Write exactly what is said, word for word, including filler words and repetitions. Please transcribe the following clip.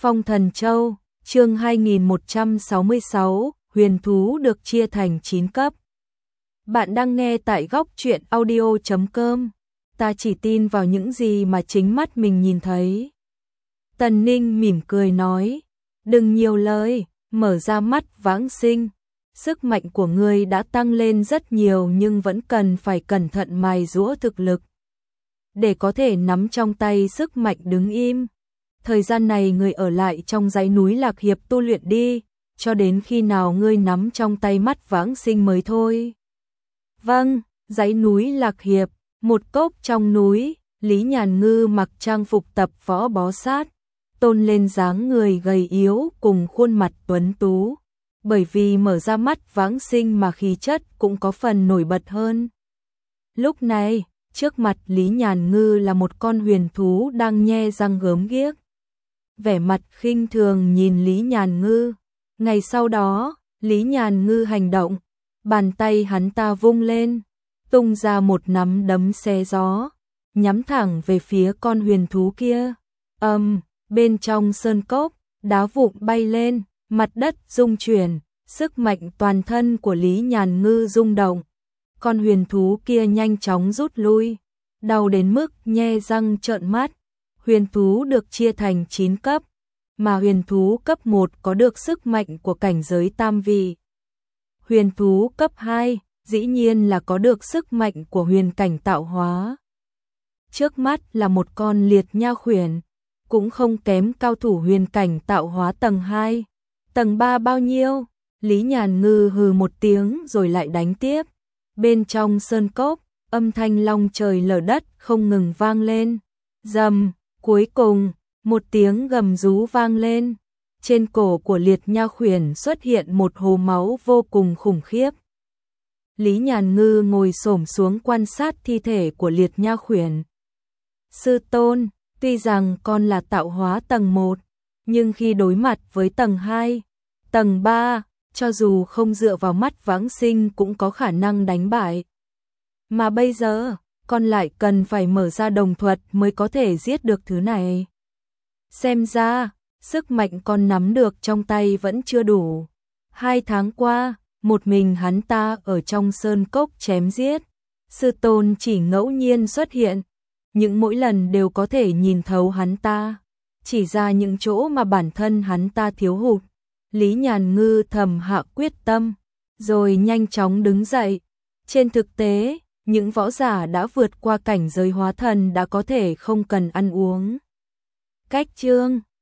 Phong Thần Châu, chương hai nghìn một trăm sáu mươi sáu, huyền thú được chia thành chín cấp. Bạn đang nghe tại góc truyện audio chấm com. Ta chỉ tin vào những gì mà chính mắt mình nhìn thấy. Tần Ninh mỉm cười nói, đừng nhiều lời, mở ra mắt Vãng Sinh. Sức mạnh của ngươi đã tăng lên rất nhiều nhưng vẫn cần phải cẩn thận mài giũa thực lực. Để có thể nắm trong tay sức mạnh đứng im. Thời gian này ngươi ở lại trong dãy núi Lạc Hiệp tu luyện đi, cho đến khi nào ngươi nắm trong tay mắt Vãng Sinh mới thôi. Vâng, dãy núi Lạc Hiệp, một cốc trong núi, Lý Nhàn Ngư mặc trang phục tập võ bó sát, tôn lên dáng người gầy yếu cùng khuôn mặt tuấn tú. Bởi vì mở ra mắt Vãng Sinh mà khí chất cũng có phần nổi bật hơn. Lúc này, trước mặt Lý Nhàn Ngư là một con huyền thú đang nhe răng gớm ghiếc. Vẻ mặt khinh thường nhìn Lý Nhàn Ngư. Ngày sau đó, Lý Nhàn Ngư hành động, bàn tay hắn ta vung lên, tung ra một nắm đấm xé gió, nhắm thẳng về phía con huyền thú kia. Ầm, um, bên trong sơn cốc, đá vụn bay lên, mặt đất rung chuyển, sức mạnh toàn thân của Lý Nhàn Ngư rung động. Con huyền thú kia nhanh chóng rút lui, đau đến mức nhe răng trợn mắt. Huyền thú được chia thành chín cấp, mà huyền thú cấp một có được sức mạnh của cảnh giới tam vị. Huyền thú cấp hai, dĩ nhiên là có được sức mạnh của huyền cảnh tạo hóa. Trước mắt là một con liệt nha khuyển, cũng không kém cao thủ huyền cảnh tạo hóa tầng hai. Tầng ba bao nhiêu? Lý Nhàn Ngư hừ một tiếng rồi lại đánh tiếp. Bên trong sơn cốc, âm thanh long trời lở đất không ngừng vang lên. Rầm, cuối cùng, một tiếng gầm rú vang lên. Trên cổ của liệt nha khuyển xuất hiện một hồ máu vô cùng khủng khiếp. Lý Nhàn Ngư ngồi xổm xuống quan sát thi thể của liệt nha khuyển. Sư tôn, tuy rằng con là tạo hóa tầng một, nhưng khi đối mặt với tầng hai, tầng ba, cho dù không dựa vào mắt Vãng Sinh cũng có khả năng đánh bại. Mà bây giờ, con lại cần phải mở ra đồng thuật mới có thể giết được thứ này. Xem ra, sức mạnh con nắm được trong tay vẫn chưa đủ. Hai tháng qua, một mình hắn ta ở trong sơn cốc chém giết. Sư tôn chỉ ngẫu nhiên xuất hiện, những mỗi lần đều có thể nhìn thấu hắn ta, chỉ ra những chỗ mà bản thân hắn ta thiếu hụt. Lý Nhàn Ngư thầm hạ quyết tâm, rồi nhanh chóng đứng dậy. Trên thực tế, những võ giả đã vượt qua cảnh giới hóa thần đã có thể không cần ăn uống. Cách chương